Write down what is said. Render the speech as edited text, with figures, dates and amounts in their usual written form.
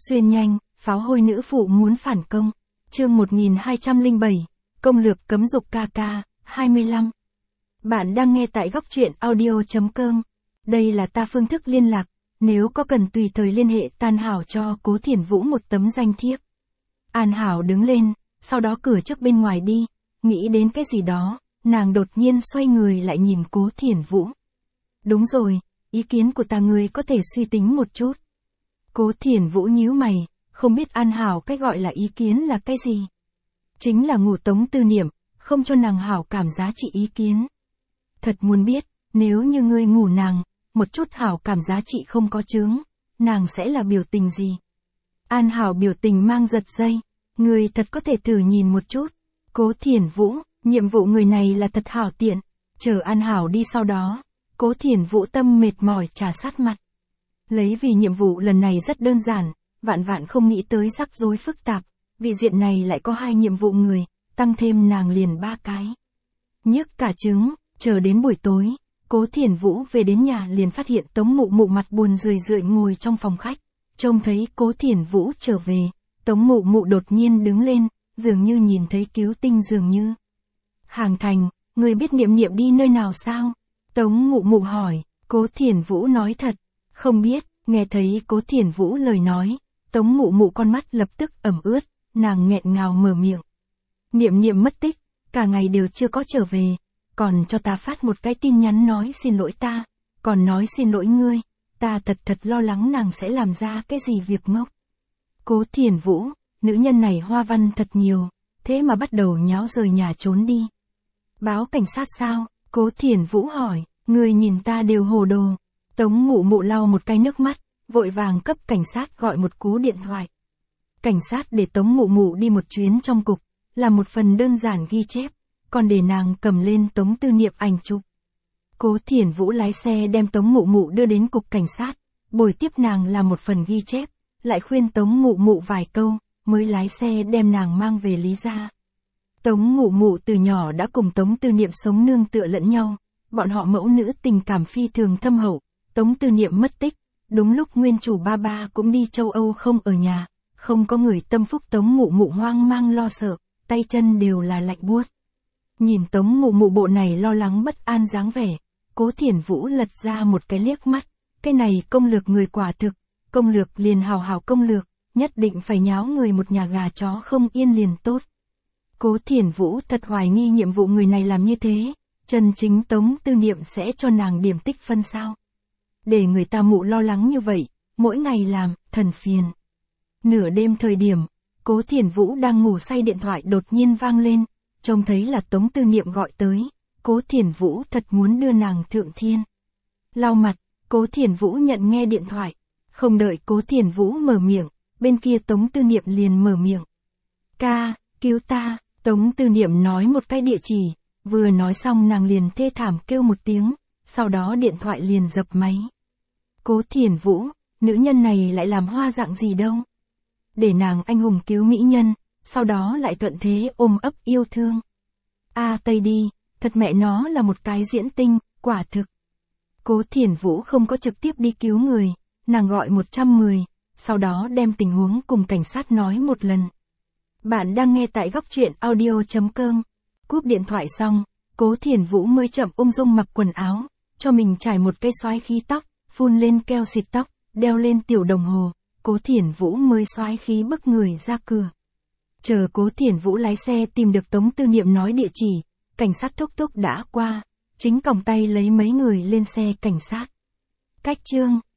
Xuyên nhanh, pháo hôi nữ phụ muốn phản công. Chương 1207, công lược cấm dục KK, 25. Bạn đang nghe tại góc truyện audio.com. Đây là ta phương thức liên lạc, nếu có cần tùy thời liên hệ An Hảo cho Cố Thiển Vũ một tấm danh thiếp. An Hảo đứng lên, sau đó cửa trước bên ngoài đi, nghĩ đến cái gì đó, nàng đột nhiên xoay người lại nhìn Cố Thiển Vũ. Đúng rồi, ý kiến của ta ngươi có thể suy tính một chút. Cố Thiển Vũ nhíu mày, không biết An Hảo cách gọi là ý kiến là cái gì. Chính là ngủ Tống Tư Niệm, không cho nàng hảo cảm giá trị ý kiến. Thật muốn biết, nếu như ngươi ngủ nàng, một chút hảo cảm giá trị không có chướng, nàng sẽ là biểu tình gì? An Hảo biểu tình mang giật dây, ngươi thật có thể thử nhìn một chút. Cố Thiển Vũ, nhiệm vụ người này là thật hảo tiện, chờ An Hảo đi sau đó, Cố Thiển Vũ tâm mệt mỏi trà sát mặt. Lấy vì nhiệm vụ lần này rất đơn giản, vạn vạn không nghĩ tới rắc rối phức tạp, vị diện này lại có 2 nhiệm vụ người, tăng thêm nàng liền 3 cái. Nhức cả trứng, chờ đến buổi tối, Cố Thiển Vũ về đến nhà liền phát hiện Tống Mụ Mụ mặt buồn rười rượi ngồi trong phòng khách, trông thấy Cố Thiển Vũ trở về, Tống Mụ Mụ đột nhiên đứng lên, dường như nhìn thấy cứu tinh dường như. Hàng Thành, người biết Niệm Niệm đi nơi nào sao? Tống Mụ Mụ hỏi, Cố Thiển Vũ nói thật, không biết. Nghe thấy Cố Thiển Vũ lời nói, Tống Mụ Mụ con mắt lập tức ẩm ướt, nàng nghẹn ngào mở miệng. Niệm Niệm mất tích, cả ngày đều chưa có trở về, còn cho ta phát một cái tin nhắn nói xin lỗi ta, còn nói xin lỗi ngươi, ta thật lo lắng nàng sẽ làm ra cái gì việc ngốc. Cố Thiển Vũ, nữ nhân này hoa văn thật nhiều, thế mà bắt đầu nháo rời nhà trốn đi. Báo cảnh sát sao? Cố Thiển Vũ hỏi, ngươi nhìn ta đều hồ đồ. Tống Mụ Mụ lau một cái nước mắt, vội vàng cấp cảnh sát gọi một cú điện thoại. Cảnh sát để Tống Mụ Mụ đi một chuyến trong cục, là một phần đơn giản ghi chép, còn để nàng cầm lên Tống Tư Niệm ảnh chụp. Cố Thiển Vũ lái xe đem Tống Mụ Mụ đưa đến cục cảnh sát, bồi tiếp nàng làm một phần ghi chép, lại khuyên Tống Mụ Mụ vài câu, mới lái xe đem nàng mang về Lý gia. Tống Mụ Mụ từ nhỏ đã cùng Tống Tư Niệm sống nương tựa lẫn nhau, bọn họ mẫu nữ tình cảm phi thường thâm hậu. Tống Tư Niệm mất tích, đúng lúc nguyên chủ ba cũng đi châu Âu không ở nhà, không có người tâm phúc. Tống Mụ Mụ hoang mang lo sợ, tay chân đều là lạnh buốt. Nhìn Tống Mụ Mụ bộ này lo lắng bất an dáng vẻ, Cố Thiển Vũ lật ra một cái liếc mắt, cái này công lược người quả thực, công lược liền hào công lược, nhất định phải nháo người một nhà gà chó không yên liền tốt. Cố Thiển Vũ thật hoài nghi nhiệm vụ người này làm như thế, chân chính Tống Tư Niệm sẽ cho nàng điểm tích phân sao? Để người ta mụ lo lắng như vậy, mỗi ngày làm, thần phiền. Nửa đêm thời điểm, Cố Thiển Vũ đang ngủ say điện thoại đột nhiên vang lên, trông thấy là Tống Tư Niệm gọi tới, Cố Thiển Vũ thật muốn đưa nàng thượng thiên. Lau mặt, Cố Thiển Vũ nhận nghe điện thoại, không đợi Cố Thiển Vũ mở miệng, bên kia Tống Tư Niệm liền mở miệng. Ca, cứu ta, Tống Tư Niệm nói một cái địa chỉ, vừa nói xong nàng liền thê thảm kêu một tiếng. Sau đó điện thoại liền dập máy. Cố Thiển Vũ, nữ nhân này lại làm hoa dạng gì đâu. Để nàng anh hùng cứu mỹ nhân, sau đó lại thuận thế ôm ấp yêu thương. Tây đi, thật mẹ nó là một cái diễn tinh, quả thực. Cố Thiển Vũ không có trực tiếp đi cứu người, nàng gọi 110, sau đó đem tình huống cùng cảnh sát nói một lần. Bạn đang nghe tại góc truyện audio.com. Cúp điện thoại xong, Cố Thiển Vũ mới chậm ung dung mặc quần áo, cho mình trải một cây xoái khí tóc, phun lên keo xịt tóc, đeo lên tiểu đồng hồ, Cố Thiển Vũ mới xoái khí bức người ra cửa. Chờ Cố Thiển Vũ lái xe tìm được Tống Tư Niệm nói địa chỉ, cảnh sát thúc đã qua, chính còng tay lấy mấy người lên xe cảnh sát. Cách chương